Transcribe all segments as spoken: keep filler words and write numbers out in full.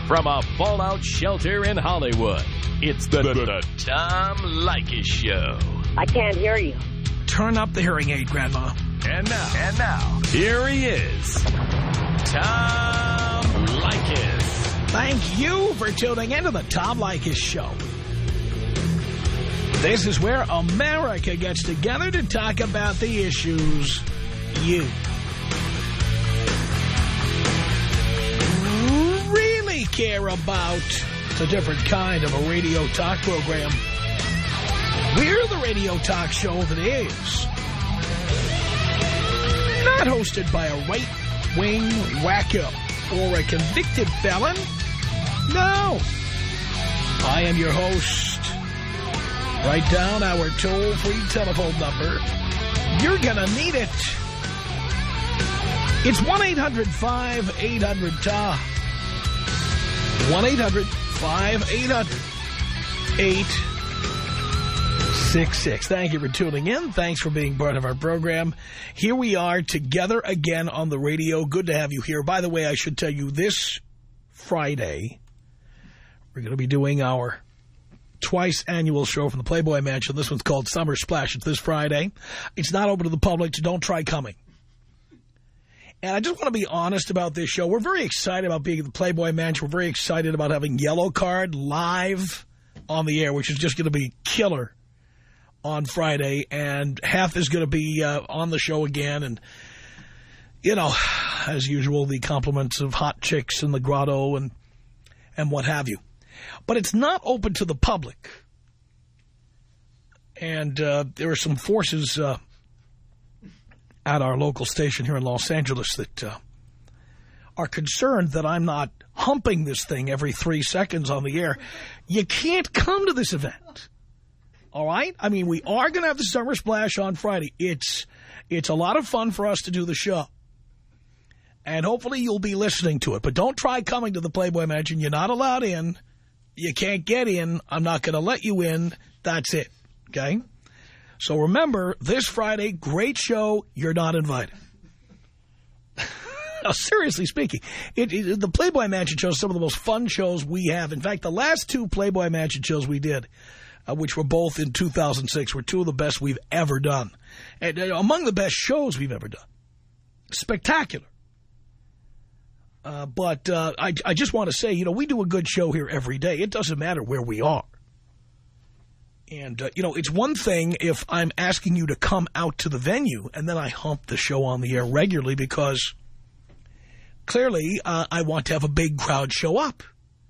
From a fallout shelter in Hollywood, it's the, the, the Tom Leykis Show. I can't hear you. Turn up the hearing aid, Grandma. And now, and now, here he is, Tom Leykis. Thank you for tuning into the Tom Leykis Show. This is where America gets together to talk about the issues you really care about. It's a different kind of a radio talk program. We're the radio talk show that is not hosted by a right-wing wacko or a convicted felon. No. I am your host. Write down our toll-free telephone number. You're gonna need it. It's one eight hundred five eight hundred T O M. one eight hundred five eight hundred eight six six. Thank you for tuning in. Thanks for being part of our program. Here we are together again on the radio. Good to have you here. By the way, I should tell you, this Friday, we're going to be doing our twice annual show from the Playboy Mansion. This one's called Summer Splash. It's this Friday. It's not open to the public, so don't try coming. And I just want to be honest about this show. We're very excited about being at the Playboy Mansion. We're very excited about having Yellow Card live on the air, which is just going to be killer on Friday. And Hef is going to be uh, on the show again. And, you know, as usual, the compliments of hot chicks in the grotto and, and what have you. But it's not open to the public. And uh, there are some forces uh, at our local station here in Los Angeles that uh, are concerned that I'm not humping this thing every three seconds on the air. You can't come to this event. All right? I mean, we are going to have the Summer Splash on Friday. It's, it's a lot of fun for us to do the show. And hopefully you'll be listening to it. But don't try coming to the Playboy Mansion. You're not allowed in. You can't get in. I'm not going to let you in. That's it. Okay? So remember, this Friday, great show. You're not invited. Now, seriously speaking, it, it, the Playboy Mansion show is some of the most fun shows we have. In fact, the last two Playboy Mansion shows we did, uh, which were both in two thousand six, were two of the best we've ever done. And uh, among the best shows we've ever done. Spectacular. Uh, but uh, I, I just want to say, you know, we do a good show here every day. It doesn't matter where we are. And, uh, you know, it's one thing if I'm asking you to come out to the venue and then I hump the show on the air regularly because clearly uh, I want to have a big crowd show up.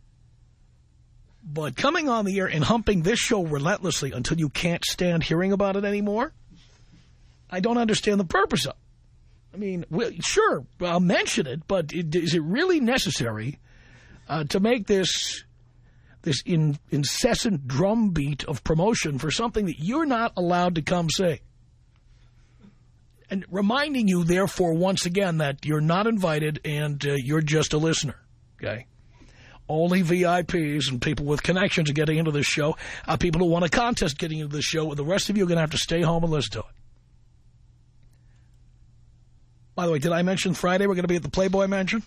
But coming on the air and humping this show relentlessly until you can't stand hearing about it anymore, I don't understand the purpose of it. I mean, well, sure, I'll mention it, but it, is it really necessary uh, to make this this in, incessant drumbeat of promotion for something that you're not allowed to come say? And reminding you, therefore, once again, that you're not invited and uh, you're just a listener, okay? Only V I Ps and people with connections are getting into this show, uh, people who want a contest getting into this show, the rest of you are going to have to stay home and listen to it. By the way, did I mention Friday we're going to be at the Playboy Mansion?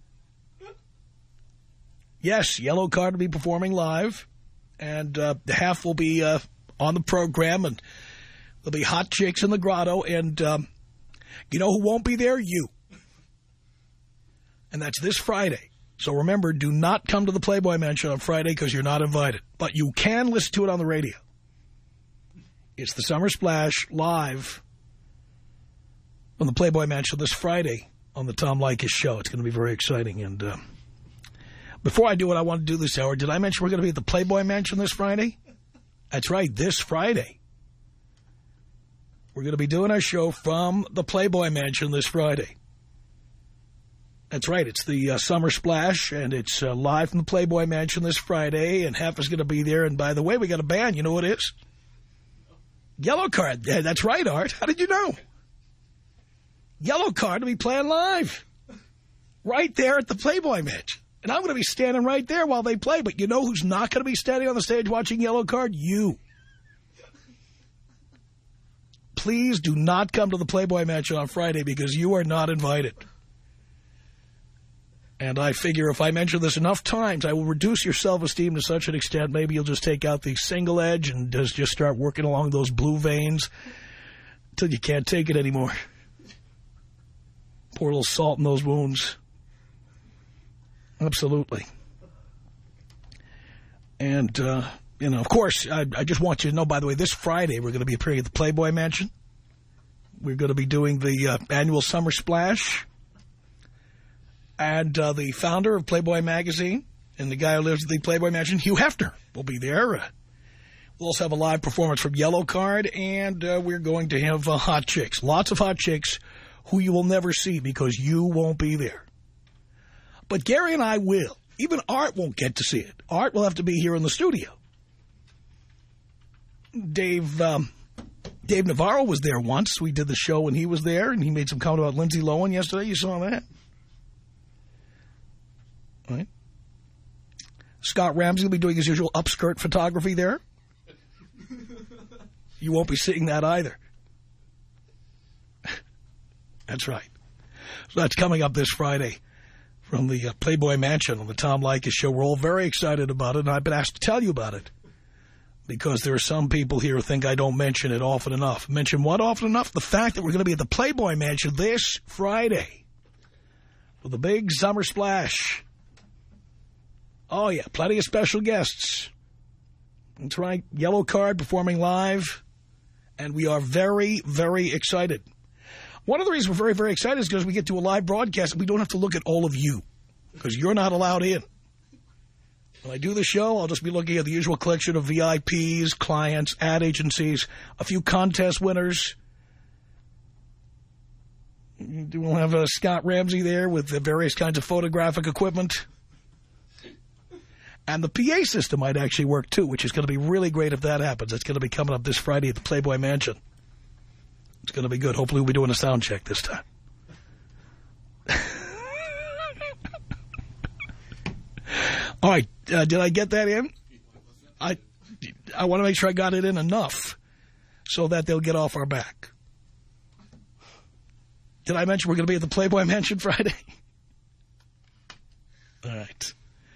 Yes, Yellow Card will be performing live. And uh, Hef will be uh, on the program. And there'll be hot chicks in the grotto. And um, you know who won't be there? You. And that's this Friday. So remember, do not come to the Playboy Mansion on Friday because you're not invited. But you can listen to it on the radio. It's the Summer Splash live on the Playboy Mansion this Friday on the Tom Leykis Show. It's going to be very exciting. And uh, before I do what I want to do this hour, did I mention we're going to be at the Playboy Mansion this Friday? That's right, this Friday. We're going to be doing our show from the Playboy Mansion this Friday. That's right, it's the uh, Summer Splash, and it's uh, live from the Playboy Mansion this Friday, and Hef is going to be there. And by the way, we got a band. You know what it is? Yellow Card. Yeah, that's right, Art. How did you know? Yellow Card to be playing live right there at the Playboy Mansion. And I'm going to be standing right there while they play. But you know who's not going to be standing on the stage watching Yellow Card? You. Please do not come to the Playboy Mansion on Friday because you are not invited. And I figure if I mention this enough times, I will reduce your self-esteem to such an extent, maybe you'll just take out the single edge and just, just start working along those blue veins until you can't take it anymore. Pour a little salt in those wounds. Absolutely. And, uh, you know, of course, I, I just want you to know, by the way, this Friday we're going to be appearing at the Playboy Mansion. We're going to be doing the uh, annual Summer Splash. And uh, the founder of Playboy Magazine and the guy who lives at the Playboy Mansion, Hugh Hefner, will be there. Uh, we'll also have a live performance from Yellow Card, and uh, we're going to have uh, hot chicks. Lots of hot chicks who you will never see because you won't be there. But Gary and I will. Even Art won't get to see it. Art will have to be here in the studio. Dave um, Dave Navarro was there once. We did the show when he was there, and he made some comment about Lindsay Lohan yesterday. You saw that? Right. Scott Ramsey will be doing his usual upskirt photography there. You won't be seeing that either. That's right. So that's coming up this Friday from the uh, Playboy Mansion on the Tom Leykis Show. We're all very excited about it, and I've been asked to tell you about it because there are some people here who think I don't mention it often enough. Mention what often enough? The fact that we're going to be at the Playboy Mansion this Friday for the big summer splash. Oh, yeah, plenty of special guests. That's right, Yellow Card performing live, and we are very, very excited. One of the reasons we're very, very excited is because we get to a live broadcast and we don't have to look at all of you because you're not allowed in. When I do the show, I'll just be looking at the usual collection of V I Ps, clients, ad agencies, a few contest winners. We'll have uh, Scott Ramsey there with the various kinds of photographic equipment. And the P A system might actually work, too, which is going to be really great if that happens. It's going to be coming up this Friday at the Playboy Mansion. It's going to be good. Hopefully we'll be doing a sound check this time. All right. Uh, did I get that in? I, I want to make sure I got it in enough so that they'll get off our back. Did I mention we're going to be at the Playboy Mansion Friday? All right.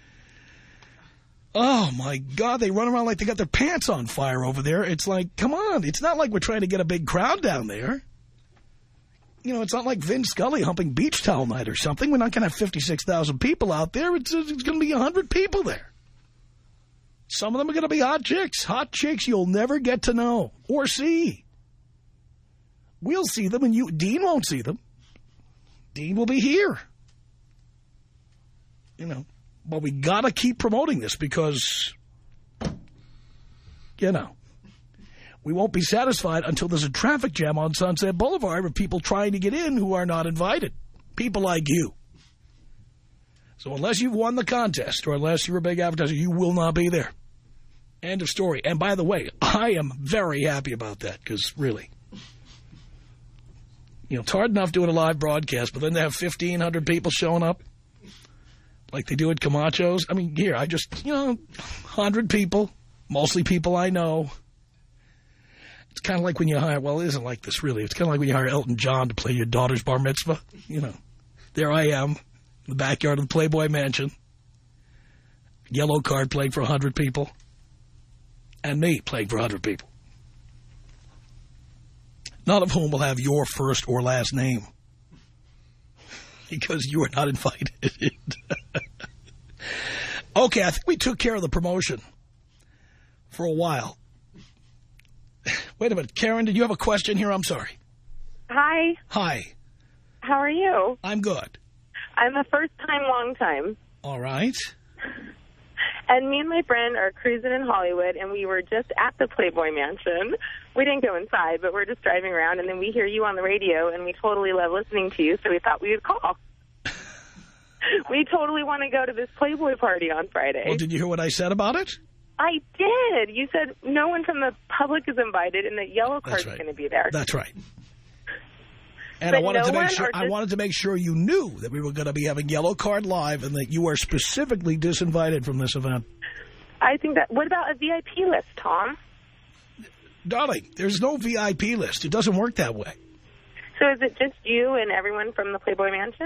Oh, my God, they run around like they got their pants on fire over there. It's like, come on, it's not like we're trying to get a big crowd down there. You know, it's not like Vin Scully humping beach towel night or something. We're not going to have fifty-six thousand people out there. It's, it's going to be one hundred people there. Some of them are going to be hot chicks. Hot chicks you'll never get to know or see. We'll see them, and you, Dean won't see them. Dean will be here. You know. But we got to keep promoting this because, you know, we won't be satisfied until there's a traffic jam on Sunset Boulevard of people trying to get in who are not invited. People like you. So unless you've won the contest or unless you're a big advertiser, you will not be there. End of story. And by the way, I am very happy about that because really, you know, it's hard enough doing a live broadcast, but then to have fifteen hundred people showing up. Like they do at Camacho's. I mean, here, I just, you know, one hundred people, mostly people I know. It's kind of like when you hire, well, it isn't like this, really. It's kind of like when you hire Elton John to play your daughter's bar mitzvah. You know, there I am, in the backyard of the Playboy Mansion. Yellow Card playing for one hundred people. And me playing for one hundred people. None of whom will have your first or last name. Because you are not invited. Okay, I think we took care of the promotion for a while. Wait a minute. Karen, did you have a question here? I'm sorry. Hi. Hi. How are you? I'm good. I'm a first-time, long-time. All right. And me and my friend are cruising in Hollywood, and we were just at the Playboy Mansion. We didn't go inside, but we're just driving around, and then we hear you on the radio, and we totally love listening to you, so we thought we would call. We totally want to go to this Playboy party on Friday. Well, did you hear what I said about it? I did. You said no one from the public is invited, and that Yellow Card's right. going to be there. That's right. And but I wanted no to make one sure just... I wanted to make sure you knew that we were going to be having Yellow Card live and that you are specifically disinvited from this event. I think that. What about a V I P list, Tom? Darling, there's no V I P list. It doesn't work that way. So is it just you and everyone from the Playboy Mansion?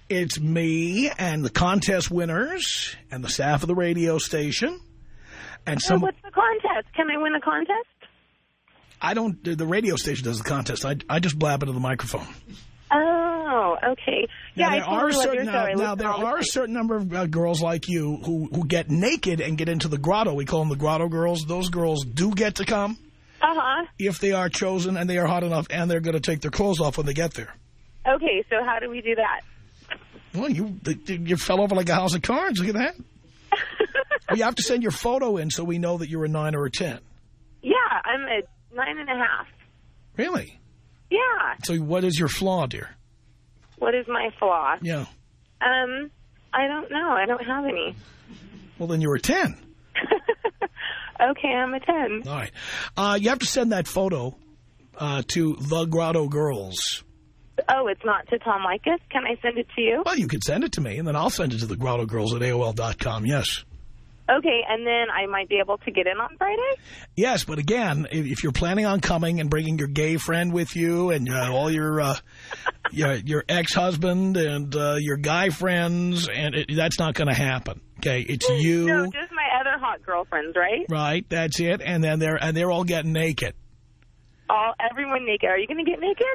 It's me and the contest winners and the staff of the radio station. And some. Oh, what's the contest? Can I win a contest? I don't. The radio station does the contest. I, I just blab into the microphone. Oh, okay. Yeah, now, there I totally are love certain, your show. now, now there are a certain number of uh, girls like you who, who get naked and get into the grotto. We call them the grotto girls. Those girls do get to come. Uh-huh. If they are chosen and they are hot enough and they're going to take their clothes off when they get there. Okay, so how do we do that? Well, you you fell over like a house of cards. Look at that. Well, you have to send your photo in so we know that you're a nine or a ten. Yeah, I'm a nine and a half. Really? Yeah. So what is your flaw, dear? What is my flaw? Yeah. Um, I don't know. I don't have any. Well, then you're a ten. Okay, I'm a ten. All right. Uh, you have to send that photo uh, to The Grotto Girls. Oh, it's not to Tom Leykis? Can I send it to you? Well, you could send it to me, and then I'll send it to The Grotto Girls at A O L dot com, yes. Okay, and then I might be able to get in on Friday? Yes, but again, if you're planning on coming and bringing your gay friend with you and uh, all your uh, your, your ex-husband and uh, your guy friends, and it, that's not going to happen. Okay, it's you. No, just my other hot girlfriends, right? Right, that's it. And then they're and they're all getting naked. All everyone naked. Are you going to get naked?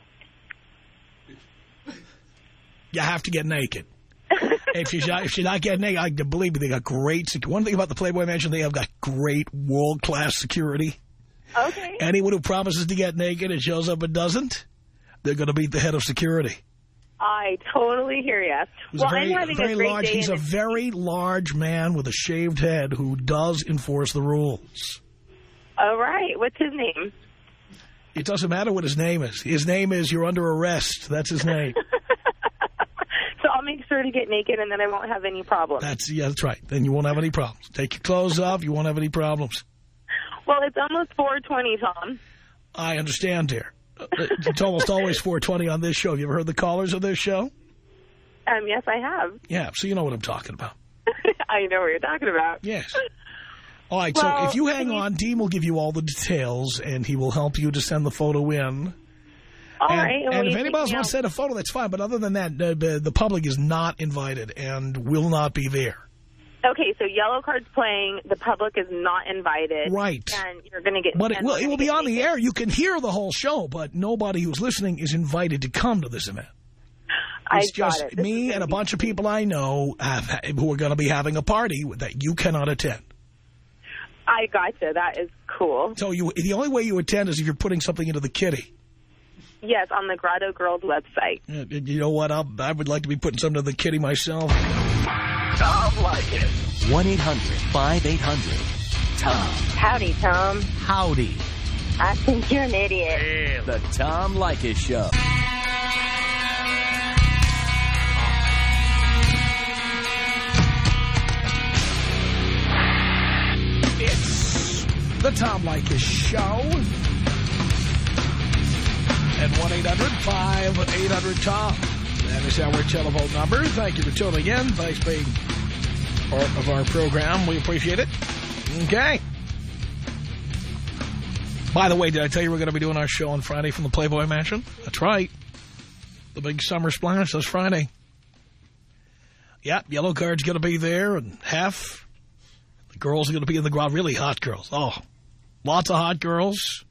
You have to get naked. If she's not, if she's not getting naked, I believe me, they got great security. One thing about the Playboy Mansion, they have got great world-class security. Okay. Anyone who promises to get naked and shows up and doesn't, they're going to beat the head of security. I totally hear you. He's well, a very, I'm having very a great large, day. He's a very large man with a shaved head who does enforce the rules. All right. What's his name? It doesn't matter what his name is. His name is You're Under Arrest. That's his name. So I'll make sure to get naked, and then I won't have any problems. That's yeah, that's right. Then you won't have any problems. Take your clothes off. You won't have any problems. Well, it's almost four twenty, Tom. I understand, dear. It's almost always four twenty on this show. Have you ever heard the callers of this show? Um, yes, I have. Yeah, so you know what I'm talking about. I know what you're talking about. Yes. All right, well, so if you hang you... on, Dean will give you all the details, and he will help you to send the photo in. All and, right. And, and if anybody else wants to send a photo, that's fine. But other than that, the, the public is not invited and will not be there. Okay, so Yellow Card's playing. The public is not invited. Right. And you're going to get... But it will, it will be on the naked. air. You can hear the whole show, but nobody who's listening is invited to come to this event. It's I got just it. me and a bunch of people I know have, who are going to be having a party that you cannot attend. I gotcha. That is cool. So you, the only way you attend is if you're putting something into the kitty. Yes, on the Grotto Girls website. You know what? I'll, I would like to be putting something into the kitty myself. Tom Leykis. one eight hundred five eight hundred Tom. Howdy, Tom. Howdy. I think you're an idiot. Yeah. The Tom Leykis Show. It's the Tom Leykis Show. At one eight hundred five eight hundred Tom. That is our telephone number. Thank you for tuning in. Thanks for being part of our program. We appreciate it. Okay. By the way, did I tell you we're going to be doing our show on Friday from the Playboy Mansion? That's right. The big summer splash this Friday. Yep, Yellow Card's going to be there, and half the girls are going to be in the grotto. Really hot girls. Oh, lots of hot girls.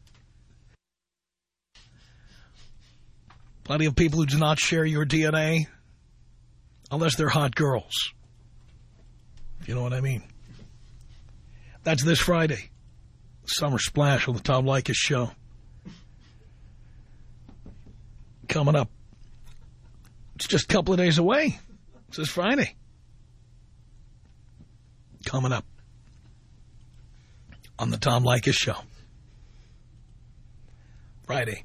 Plenty of people who do not share your D N A, unless they're hot girls. If you know what I mean. That's this Friday. Summer Splash on the Tom Leykis Show. Coming up. It's just a couple of days away. It's this Friday. Coming up on the Tom Leykis Show. Friday.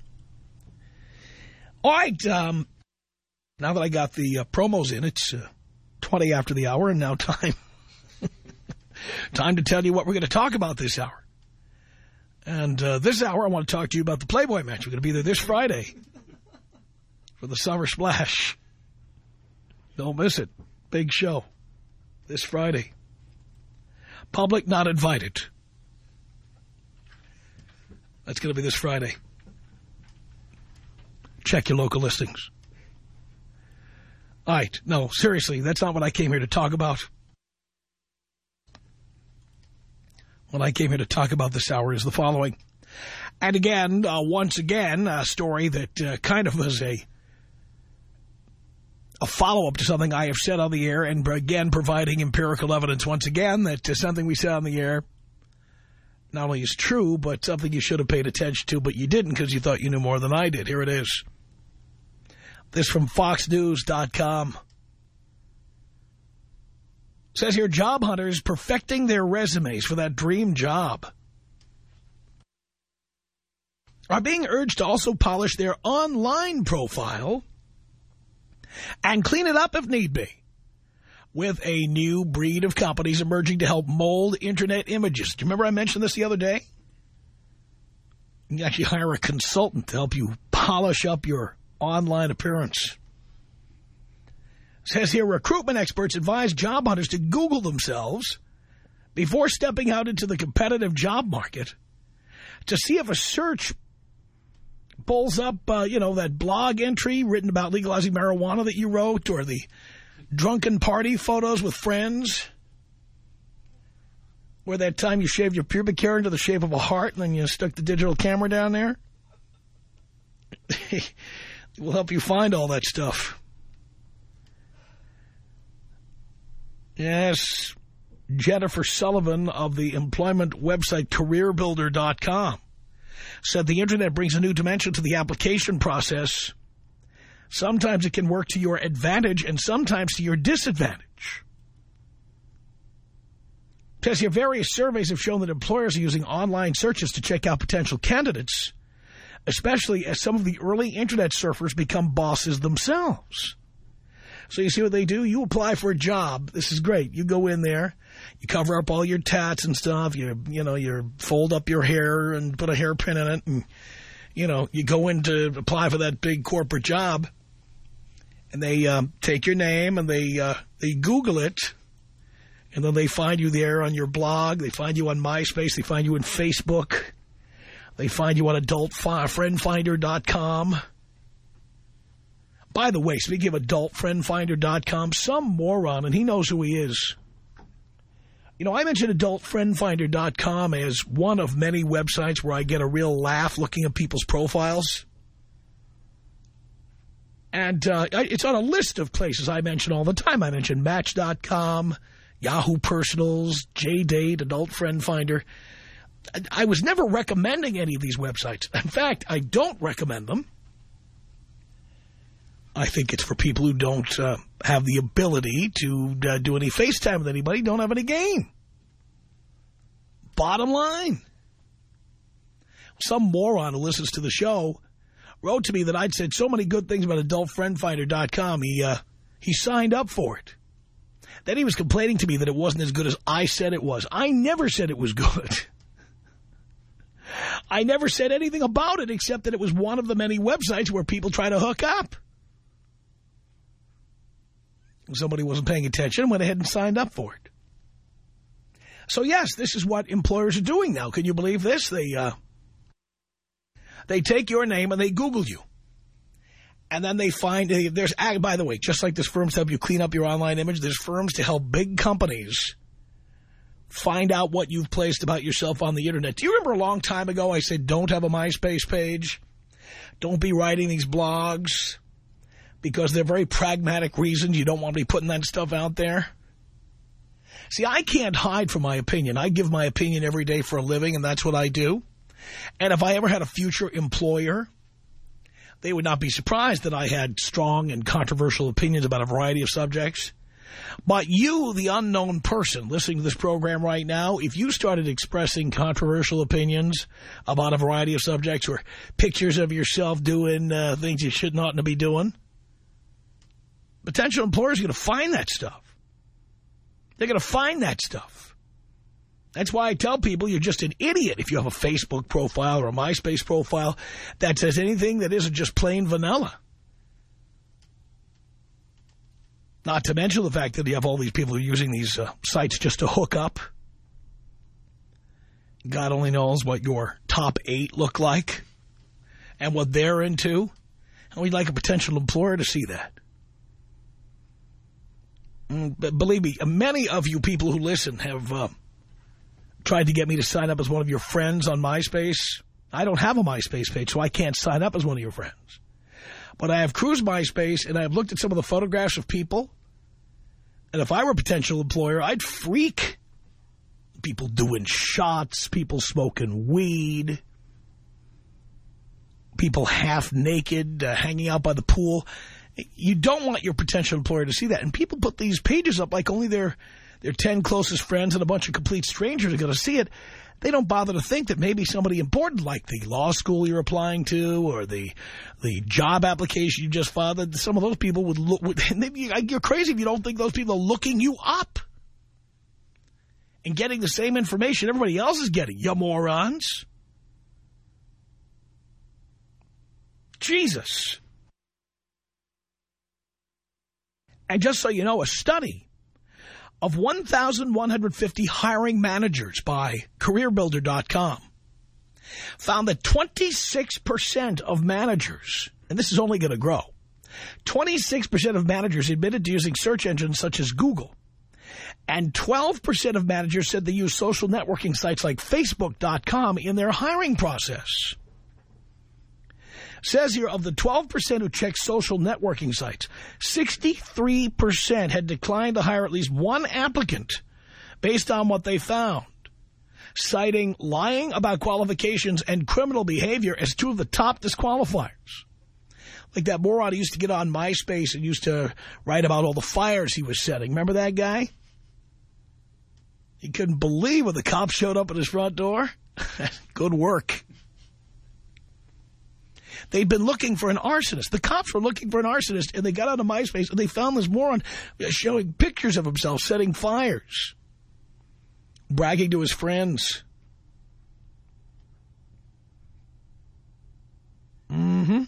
All right, um, now that I got the uh, promos in, it's uh, twenty after the hour, and now time time to tell you what we're going to talk about this hour. And uh, this hour, I want to talk to you about the Playboy Match. We're going to be there this Friday for the Summer Splash. Don't miss it. Big show this Friday. Public not invited. That's going to be this Friday. Check your local listings. All right. No, seriously, that's not what I came here to talk about. What I came here to talk about this hour is the following. And again, uh, once again, a story that uh, kind of was a, a follow-up to something I have said on the air, and again, providing empirical evidence once again that uh, something we said on the air not only is true, but something you should have paid attention to, but you didn't because you thought you knew more than I did. Here it is. This from Fox News dot com. Says here, job hunters perfecting their resumes for that dream job are being urged to also polish their online profile and clean it up if need be, with a new breed of companies emerging to help mold Internet images. Do you remember I mentioned this the other day? You can actually hire a consultant to help you polish up your online appearance. It says here, recruitment experts advise job hunters to Google themselves before stepping out into the competitive job market to see if a search pulls up, uh, you know, that blog entry written about legalizing marijuana that you wrote, or the drunken party photos with friends, where that time you shaved your pubic hair into the shape of a heart and then you stuck the digital camera down there. It will help you find all that stuff. Yes, Jennifer Sullivan of the employment website career builder dot com said the Internet brings a new dimension to the application process. Sometimes it can work to your advantage and sometimes to your disadvantage. Says here, various surveys have shown that employers are using online searches to check out potential candidates, especially as some of the early Internet surfers become bosses themselves. So you see what they do? You apply for a job. This is great. You go in there, you cover up all your tats and stuff. You, you know, you fold up your hair and put a hairpin in it. And, you know, you go in to apply for that big corporate job. And they um, take your name and they, uh, they Google it. And then they find you there on your blog. They find you on MySpace. They find you in Facebook. They find you on adult friend finder dot com. By the way, speaking of adult friend finder dot com, some moron, and he knows who he is. You know, I mentioned adult friend finder dot com as one of many websites where I get a real laugh looking at people's profiles. And uh, it's on a list of places I mention all the time. I mention Match dot com, Yahoo Personals, J-Date, Adult Friend Finder. I was never recommending any of these websites. In fact, I don't recommend them. I think it's for people who don't uh, have the ability to uh, do any FaceTime with anybody, don't have any game. Bottom line. Some moron who listens to the show wrote to me that I'd said so many good things about adult friend finder dot com, he, uh, he signed up for it. Then he was complaining to me that it wasn't as good as I said it was. I never said it was good. I never said anything about it except that it was one of the many websites where people try to hook up. Somebody wasn't paying attention and went ahead and signed up for it. So, yes, this is what employers are doing now. Can you believe this? They, uh, they take your name and they Google you. And then they find, uh, there's, by the way, just like there's firms to help you clean up your online image, there's firms to help big companies find out what you've placed about yourself on the Internet. Do you remember a long time ago I said don't have a MySpace page? Don't be writing these blogs. Because they're very pragmatic reasons you don't want to be putting that stuff out there. See, I can't hide from my opinion. I give my opinion every day for a living, and that's what I do. And if I ever had a future employer, they would not be surprised that I had strong and controversial opinions about a variety of subjects. But you, the unknown person listening to this program right now, if you started expressing controversial opinions about a variety of subjects or pictures of yourself doing uh, things you should not be doing, potential employers are going to find that stuff. They're going to find that stuff. That's why I tell people you're just an idiot if you have a Facebook profile or a MySpace profile that says anything that isn't just plain vanilla. Not to mention the fact that you have all these people who are using these uh, sites just to hook up. God only knows what your top eight look like and what they're into. And we'd like a potential employer to see that. But believe me, many of you people who listen have uh, tried to get me to sign up as one of your friends on MySpace. I don't have a MySpace page, so I can't sign up as one of your friends. But I have cruised MySpace, and I've looked at some of the photographs of people. And if I were a potential employer, I'd freak. People doing shots, people smoking weed, people half naked, uh, hanging out by the pool. You don't want your potential employer to see that. And people put these pages up like only their, their ten closest friends and a bunch of complete strangers are going to see it. They don't bother to think that maybe somebody important like the law school you're applying to or the the job application you just filed, that some of those people would look. Would, you're crazy if you don't think those people are looking you up and getting the same information everybody else is getting. You morons. Jesus. And just so you know, a study of one thousand one hundred fifty hiring managers by career builder dot com found that twenty-six percent of managers, and this is only going to grow, twenty-six percent of managers admitted to using search engines such as Google, and twelve percent of managers said they use social networking sites like Facebook dot com in their hiring process. Says here, of the twelve percent who checked social networking sites, sixty-three percent had declined to hire at least one applicant based on what they found, citing lying about qualifications and criminal behavior as two of the top disqualifiers. Like that moron who used to get on MySpace and used to write about all the fires he was setting. Remember that guy? He couldn't believe when the cops showed up at his front door. Good work. They'd been looking for an arsonist. The cops were looking for an arsonist, and they got onto MySpace, and they found this moron showing pictures of himself setting fires, bragging to his friends. Mm-hmm.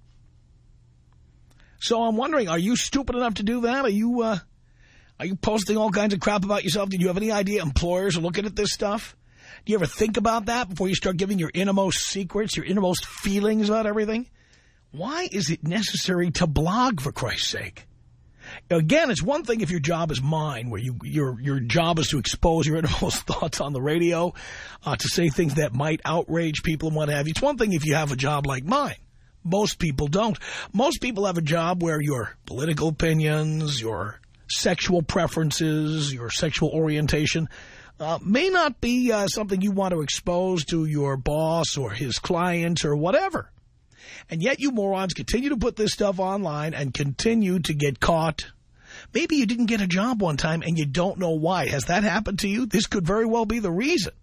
So I'm wondering, are you stupid enough to do that? Are you, uh, are you posting all kinds of crap about yourself? Did you have any idea employers are looking at this stuff? Do you ever think about that before you start giving your innermost secrets, your innermost feelings about everything? Why is it necessary to blog, for Christ's sake? Again, it's one thing if your job is mine, where you, your your job is to expose your innermost thoughts on the radio, uh, to say things that might outrage people and what have you. It's one thing if you have a job like mine. Most people don't. Most people have a job where your political opinions, your sexual preferences, your sexual orientation Uh, may not be uh, something you want to expose to your boss or his clients or whatever. And yet you morons continue to put this stuff online and continue to get caught. Maybe you didn't get a job one time and you don't know why. Has that happened to you? This could very well be the reason.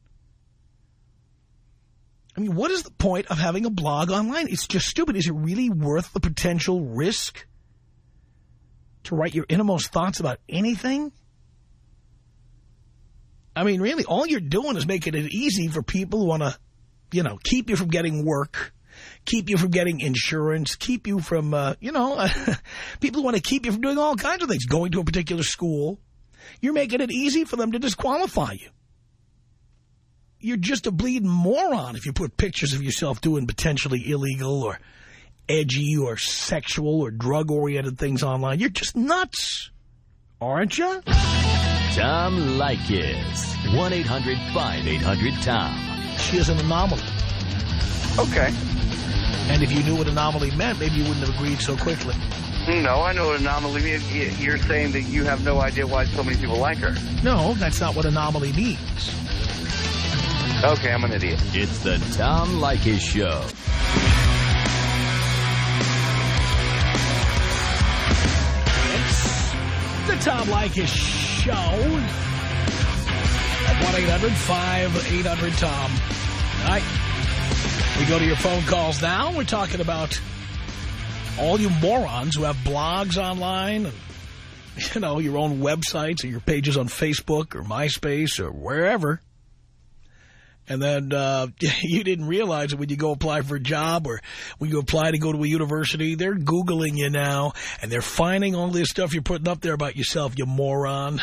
I mean, what is the point of having a blog online? It's just stupid. Is it really worth the potential risk to write your innermost thoughts about anything? I mean, really, all you're doing is making it easy for people who want to, you know, keep you from getting work, keep you from getting insurance, keep you from, uh, you know, people who want to keep you from doing all kinds of things, going to a particular school. You're making it easy for them to disqualify you. You're just a bleeding moron if you put pictures of yourself doing potentially illegal or edgy or sexual or drug-oriented things online. You're just nuts, aren't you? Tom Leykis. one eight hundred five eight hundred Tom. She is an anomaly. Okay. And if you knew what anomaly meant, maybe you wouldn't have agreed so quickly. No, I know what anomaly means. You're saying that you have no idea why so many people like her. No, that's not what anomaly means. Okay, I'm an idiot. It's the Tom Leykis Show. It's the Tom Leykis Show. At one eight hundred five eight hundred Tom. All right. We go to your phone calls now. We're talking about all you morons who have blogs online and, you know, your own websites or your pages on Facebook or MySpace or wherever. And then uh, you didn't realize that when you go apply for a job or when you apply to go to a university, they're Googling you now, and they're finding all this stuff you're putting up there about yourself, you moron.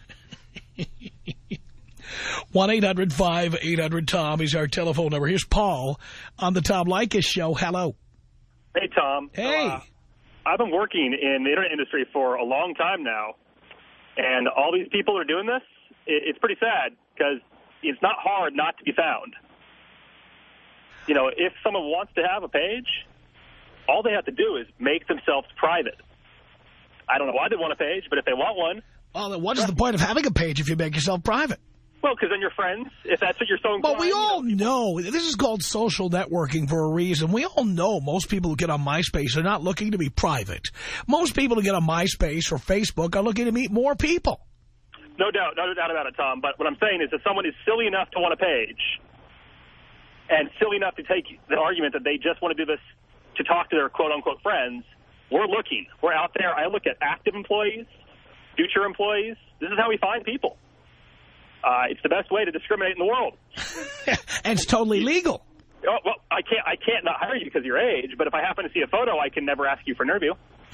one eight hundred five eight hundred Tom is our telephone number. Here's Paul on the Tom Leykis Show. Hello. Hey, Tom. Hey. So, uh, I've been working in the internet industry for a long time now. And all these people are doing this. It's pretty sad because it's not hard not to be found. You know, if someone wants to have a page, all they have to do is make themselves private. I don't know why they want a page, but if they want one... Well, then what is the point of having a page if you make yourself private? Well, because then you're friends, if that's what you're so inclined. But we all you know, know, this is called social networking for a reason. We all know most people who get on MySpace are not looking to be private. Most people who get on MySpace or Facebook are looking to meet more people. No doubt, no doubt about it, Tom. But what I'm saying is that someone is silly enough to want a page and silly enough to take the argument that they just want to do this to talk to their quote-unquote friends, we're looking. We're out there. I look at active employees, future employees. This is how we find people. Uh, it's the best way to discriminate in the world. And it's totally legal. Oh, well, I can't I can't not hire you because of your age, but if I happen to see a photo, I can never ask you for an interview.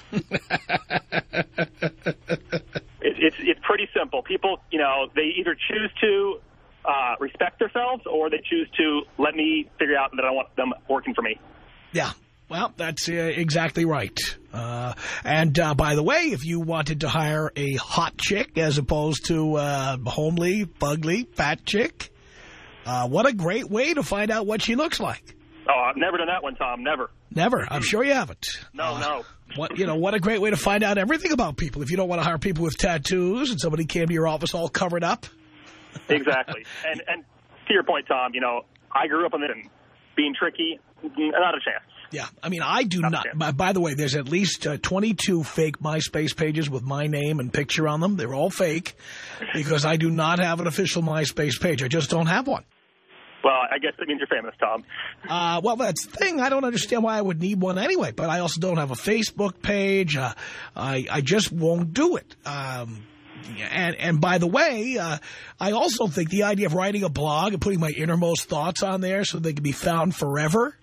it, it's it's pretty simple. People, you know, they either choose to uh, respect themselves or they choose to let me figure out that I want them working for me. Yeah. Well, that's uh, exactly right. Uh, and uh, by the way, if you wanted to hire a hot chick as opposed to uh, homely, fugly, fat chick, uh, what a great way to find out what she looks like. Oh, I've never done that one, Tom. Never. Never. I'm sure you haven't. No, uh, no. What you know? What a great way to find out everything about people. If you don't want to hire people with tattoos and somebody came to your office all covered up. Exactly. And and to your point, Tom, you know, I grew up on it and being tricky, not a chance. Yeah, I mean, I do not. not By, by the way, there's at least uh, twenty-two fake MySpace pages with my name and picture on them. They're all fake because I do not have an official MySpace page. I just don't have one. Well, I guess that means you're famous, Tom. Uh, well, that's the thing. I don't understand why I would need one anyway, but I also don't have a Facebook page. Uh, I, I just won't do it. Um, and, and by the way, uh, I also think the idea of writing a blog and putting my innermost thoughts on there so they can be found forever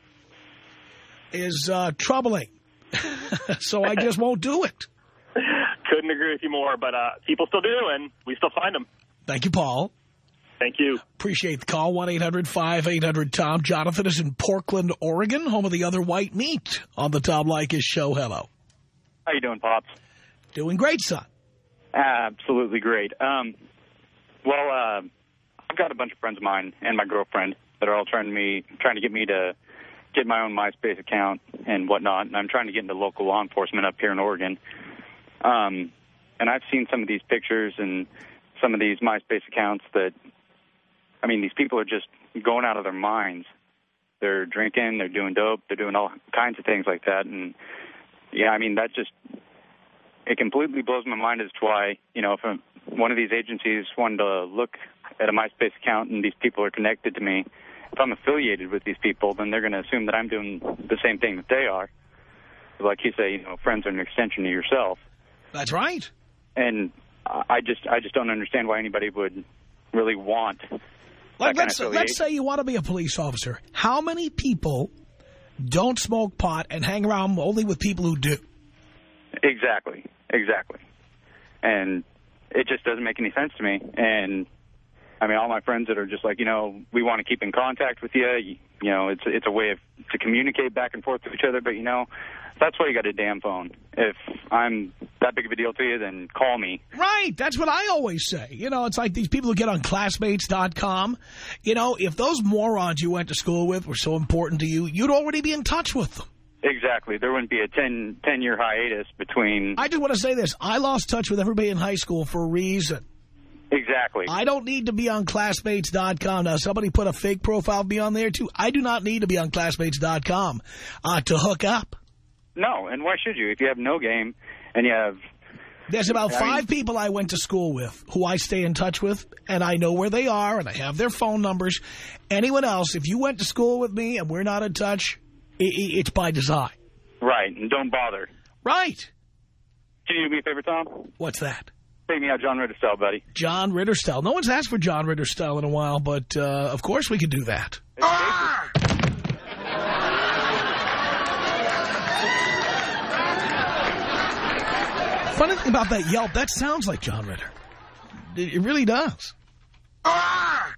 is uh, troubling. So I just won't do it. Couldn't agree with you more, but uh, people still do, and we still find them. Thank you, Paul. Thank you. Appreciate the call. one eight hundred five eight hundred Tom. Jonathan is in Portland, Oregon, home of the other white meat on the Tom Leykis show. Hello. How you doing, Pops? Doing great, son. Absolutely great. Um, well, uh, I've got a bunch of friends of mine and my girlfriend that are all trying to me trying to get me to get my own MySpace account and whatnot, and I'm trying to get into local law enforcement up here in Oregon. Um, and I've seen some of these pictures and some of these MySpace accounts that, I mean, these people are just going out of their minds. They're drinking, they're doing dope, they're doing all kinds of things like that. And, yeah, I mean, that just, it completely blows my mind as to why, you know, if a, one of these agencies wanted to look at a MySpace account and these people are connected to me, if I'm affiliated with these people, then they're going to assume that I'm doing the same thing that they are. Like you say, you know, friends are an extension of yourself. That's right. And I just I just don't understand why anybody would really want like that let's, kind of let's say you want to be a police officer. How many people don't smoke pot and hang around only with people who do? Exactly. Exactly. And it just doesn't make any sense to me. And I mean, all my friends that are just like, you know, we want to keep in contact with you. You, you know, it's it's a way of to communicate back and forth with each other. But, you know, that's why you got a damn phone. If I'm that big of a deal to you, then call me. Right. That's what I always say. You know, it's like these people who get on classmates dot com. You know, if those morons you went to school with were so important to you, you'd already be in touch with them. Exactly. There wouldn't be a ten, ten-year hiatus between... I just want to say this. I lost touch with everybody in high school for a reason. Exactly. I don't need to be on classmates dot com. Now, somebody put a fake profile of me on there, too. I do not need to be on classmates dot com uh, to hook up. No, and why should you? If you have no game and you have... There's about I five mean, people I went to school with who I stay in touch with, and I know where they are, and I have their phone numbers. Anyone else, if you went to school with me and we're not in touch, it, it's by design. Right, and don't bother. Right. Can you do me a favor, Tom? What's that? Take me out John Ritter style, buddy. John Ritter style. No one's asked for John Ritter style in a while, but uh, of course we could do that. Ah! Funny thing about that Yelp, that sounds like John Ritter. It really does. Ah!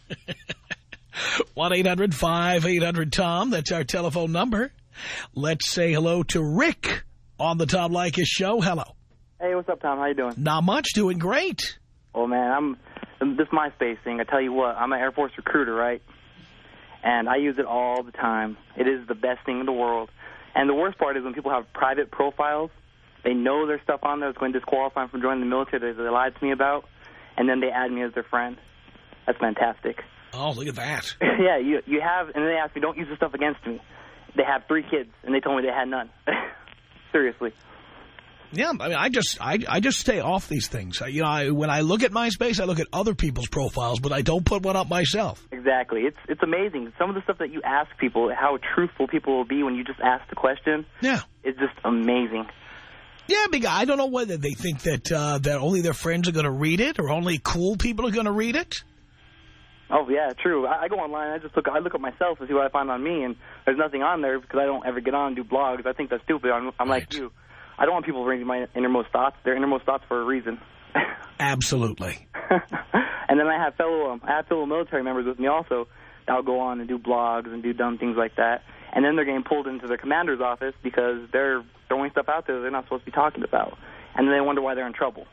one eight hundred five eight hundred Tom. That's our telephone number. Let's say hello to Rick on the Tom Leykis show. Hello. Hey, what's up, Tom? How you doing? Not much. Doing great. Oh, man, I'm this MySpace thing. I tell you what, I'm an Air Force recruiter, right? And I use it all the time. It is the best thing in the world. And the worst part is when people have private profiles, they know there's stuff on there that's going to disqualify them from joining the military that they lied to me about, and then they add me as their friend. That's fantastic. Oh, look at that. Yeah, you you have, and then they ask me, don't use this stuff against me. They have three kids, and they told me they had none. Seriously. Yeah, I mean, I just I, I just stay off these things. You know, I, when I look at MySpace, I look at other people's profiles, but I don't put one up myself. Exactly. It's it's amazing. Some of the stuff that you ask people, how truthful people will be when you just ask the question. Yeah. It's just amazing. Yeah, because I don't know whether they think that uh, that only their friends are going to read it or only cool people are going to read it. Oh, yeah, true. I, I go online, I just look I look at myself and see what I find on me, and there's nothing on there because I don't ever get on and do blogs. I think that's stupid. I'm, I'm right. like you. I don't want people reading my innermost thoughts. They're innermost thoughts for a reason. Absolutely. And then I have fellow um, I have fellow military members with me also that'll go on and do blogs and do dumb things like that. And then they're getting pulled into their commander's office because they're throwing stuff out there that they're not supposed to be talking about. And then they wonder why they're in trouble.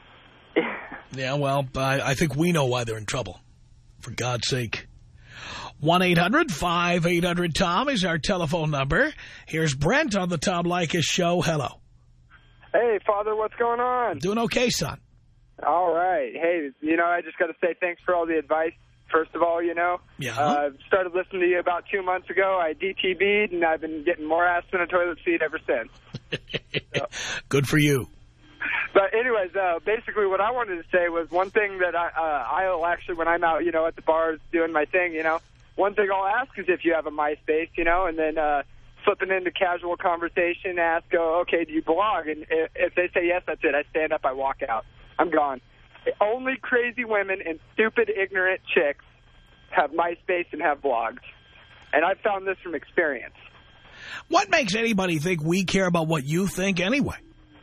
Yeah, well, I, I think we know why they're in trouble. For God's sake. one eight hundred five eight hundred Tom is our telephone number. Here's Brent on the Tom Leykis Show. Hello. Hey, Father, what's going on? Doing okay, son. All right. Hey, you know, I just got to say thanks for all the advice. First of all, you know, yeah. uh, started listening to you about two months ago. I D T B'd, and I've been getting more ass than a toilet seat ever since. So. Good for you. But anyways, uh, basically what I wanted to say was one thing that I, uh, I'll actually, when I'm out, you know, at the bars doing my thing, you know, one thing I'll ask is if you have a MySpace, you know, and then uh, flipping into casual conversation, ask, oh, okay, do you blog? And if, if they say yes, that's it. I stand up, I walk out. I'm gone. Only crazy women and stupid, ignorant chicks have MySpace and have blogs. And I've found this from experience. What makes anybody think we care about what you think anyway?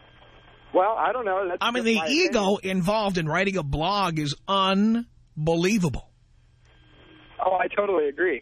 Well, I don't know. That's I mean, the ego opinion. involved in writing a blog is unbelievable. Oh, I totally agree.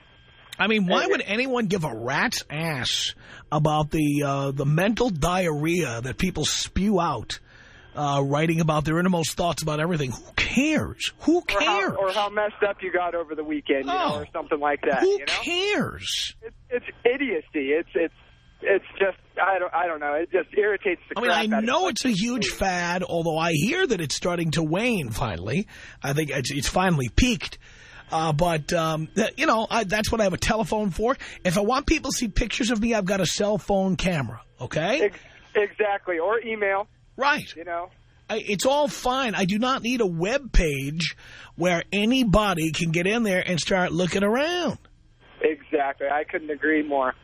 I mean, why would anyone give a rat's ass about the uh, the mental diarrhea that people spew out uh, writing about their innermost thoughts about everything? Who cares? Who cares? Or how, or how messed up you got over the weekend, you oh, know, or something like that. Who you know? cares? It's, it's idiocy. It's it's it's just I don't I don't know. It just irritates the I mean, crap I out know of it's a huge fad, although I hear that it's starting to wane. Finally, I think it's, it's finally peaked. Uh, but, um, you know, I, that's what I have a telephone for. If I want people to see pictures of me, I've got a cell phone camera, okay? Ex exactly, or email. Right. You know? I, it's all fine. I do not need a web page where anybody can get in there and start looking around. Exactly. I couldn't agree more.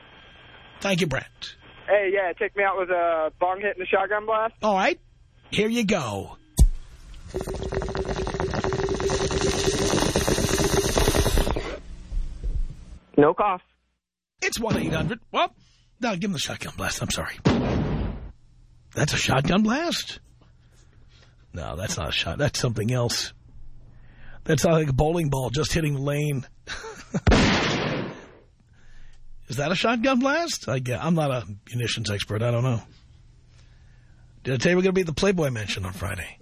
Thank you, Brent. Hey, yeah, take me out with a bong hit and a shotgun blast. All right. Here you go. No cough. It's one eight hundred. Well, no, give him the shotgun blast. I'm sorry. That's a shotgun blast? No, that's not a shot. That's something else. That's not like a bowling ball just hitting the lane. Is that a shotgun blast? I guess. I'm not a munitions expert. I don't know. Did I tell you we're going to be at the Playboy Mansion on Friday?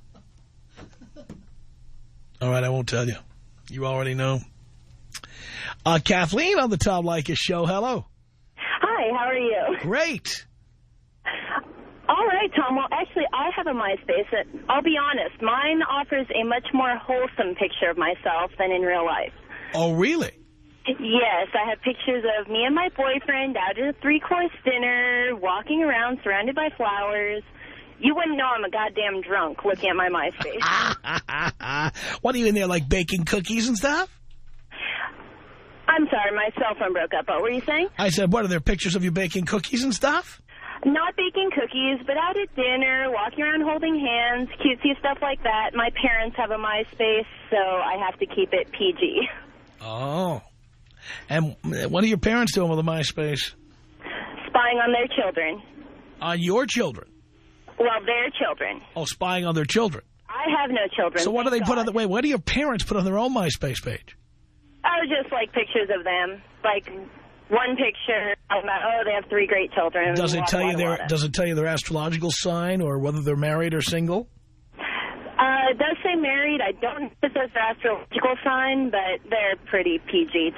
All right, I won't tell you. You already know. Uh, Kathleen on the Tom Leykis Show. Hello. Hi, how are you? Great. All right, Tom. Well, actually, I have a MySpace. That, I'll be honest, mine offers a much more wholesome picture of myself than in real life. Oh, really? Yes, I have pictures of me and my boyfriend out at a three-course dinner, walking around surrounded by flowers. You wouldn't know I'm a goddamn drunk looking at my MySpace. What are you in there, like baking cookies and stuff? I'm sorry, my cell phone broke up. What were you saying? I said, what, are there pictures of you baking cookies and stuff? Not baking cookies, but out at dinner, walking around holding hands, cutesy stuff like that. My parents have a MySpace, so I have to keep it P G. Oh. And what are your parents doing with a MySpace? Spying on their children. On your children? Well, their children. Oh, spying on their children. I have no children. So what do they God. put on the, wait, what do your parents put on their own MySpace page? Oh, just like pictures of them. Like one picture about, oh, they have three great children. Does it Wada, tell you wada, their wada. Does it tell you their astrological sign or whether they're married or single? Uh, it does say married. I don't know if it says their astrological sign, but they're pretty P G,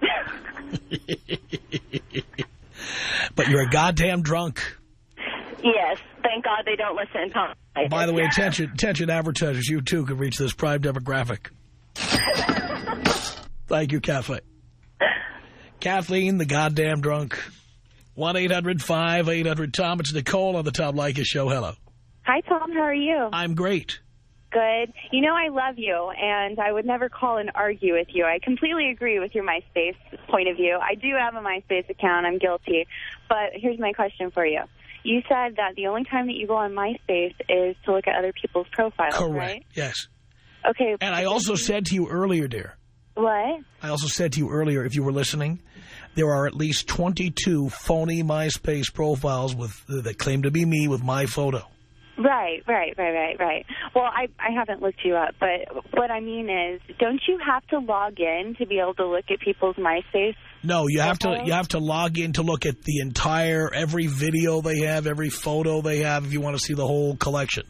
too. But you're a goddamn drunk. Yes. Thank God they don't listen. To By the way, attention, attention advertisers, you too could reach this prime demographic. Thank you, Kathleen. Kathleen, the goddamn drunk. one eight hundred five eight hundred Tom. It's Nicole on the Tom Leykis Show. Hello. Hi, Tom. How are you? I'm great. Good. You know I love you, and I would never call and argue with you. I completely agree with your MySpace point of view. I do have a MySpace account. I'm guilty. But here's my question for you. You said that the only time that you go on MySpace is to look at other people's profiles, Correct. right? Yes. Okay. And I also said to you earlier, dear. What? I also said to you earlier, if you were listening, there are at least twenty-two phony MySpace profiles with that claim to be me with my photo. Right, right, right, right, right. Well, I, I haven't looked you up, but what I mean is, don't you have to log in to be able to look at people's MySpace? No, you have to you have to log in to look at the entire, every video they have, every photo they have, if you want to see the whole collection.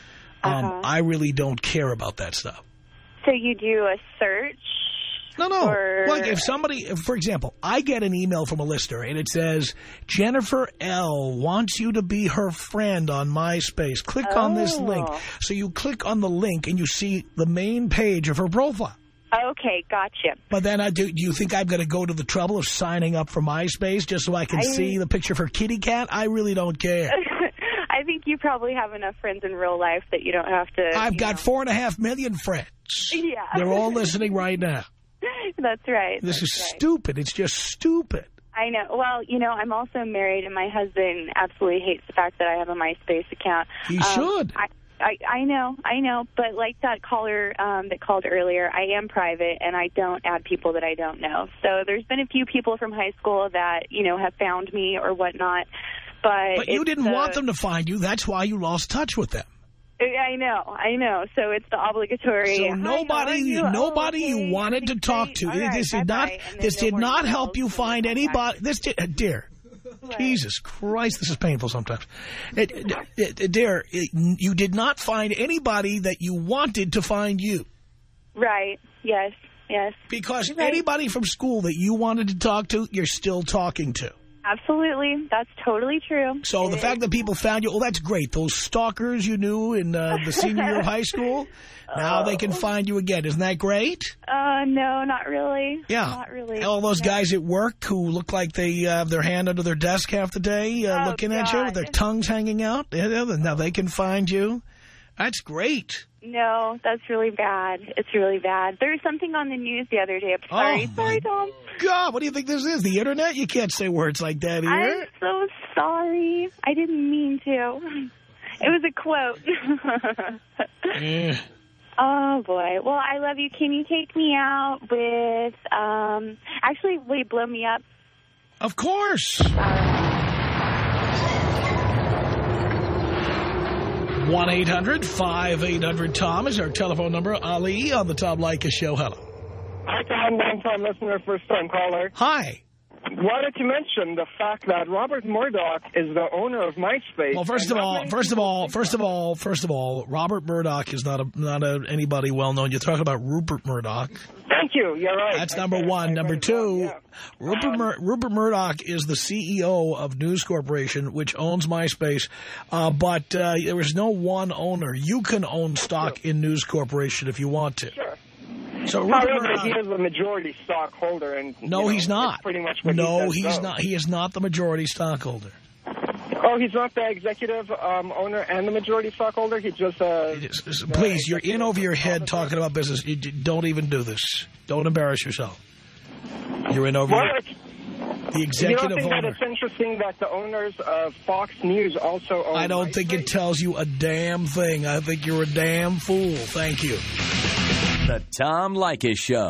Um, Uh-huh. I really don't care about that stuff. So you do a search? No, no. Or... Like if somebody, for example, I get an email from a listener and it says, Jennifer L. wants you to be her friend on MySpace. Click oh. on this link. So you click on the link and you see the main page of her profile. Okay, gotcha. But then I do, do you think I'm going to go to the trouble of signing up for MySpace just so I can I... see the picture of her kitty cat? I really don't care. I think you probably have enough friends in real life that you don't have to... I've got know. four and a half million friends. Yeah. They're all listening right now. That's right. This That's is right. stupid. It's just stupid. I know. Well, you know, I'm also married, and my husband absolutely hates the fact that I have a MySpace account. He um, should. I, I, I know, I know. But like that caller um, that called earlier, I am private, and I don't add people that I don't know. So there's been a few people from high school that, you know, have found me or whatnot. But, but you didn't uh, want them to find you. That's why you lost touch with them. I know, I know. So it's the obligatory. So nobody, you? nobody oh, okay. you wanted to talk to. Right, this did not. This did not help you find anybody. This did, uh, dear. What? Jesus Christ, this is painful sometimes. It, it, it, dear, it, you did not find anybody that you wanted to find you. Right. Yes. Yes. Because right. anybody from school that you wanted to talk to, you're still talking to. Absolutely. That's totally true. So it the is. fact that people found you, oh, that's great. Those stalkers you knew in uh, the senior year of high school, now oh. they can find you again. Isn't that great? Uh, no, not really. Yeah. Not really. All those no. guys at work who look like they uh, have their hand under their desk half the day uh, oh, looking God. at you with their tongues hanging out. Now they can find you. That's great. No, that's really bad. It's really bad. There was something on the news the other day. I'm sorry. Oh, sorry, Tom. God, what do you think this is? The Internet? You can't say words like that here. I'm so sorry. I didn't mean to. It was a quote. yeah. Oh, boy. Well, I love you. Can you take me out with, um, actually, will you blow me up? Of course. one eight hundred five eight hundred Tom is our telephone number. Ali on the Tom Leykis Show. Hello. Hi, Tom. Long-time listener, first-time caller. Hi. Wanted to mention the fact that Robert Murdoch is the owner of MySpace. Well, first of all, first of all, first of all, first of all, Robert Murdoch is not a not a, anybody well known. You're talking about Rupert Murdoch. Thank you. You're right. That's number I, one. I, number I two, yeah. Rupert, um, Mur Rupert Murdoch is the C E O of News Corporation, which owns MySpace. Uh, but uh, there is no one owner. You can own stock sure. in News Corporation if you want to. Sure. So Rupert However, Murdoch, he is the majority stockholder, and no, you know, he's not. Pretty much what no, he he's so. not. He is not the majority stockholder. Oh, he's not the executive um, owner and the majority stockholder. He's just uh, is, please, you're in over your head talking about business. You don't even do this. Don't embarrass yourself. You're in over well, your, the executive you don't think owner. That it's interesting that the owners of Fox News also own I don't MySpace? think it tells you a damn thing. I think you're a damn fool. Thank you. The Tom Leykis Show.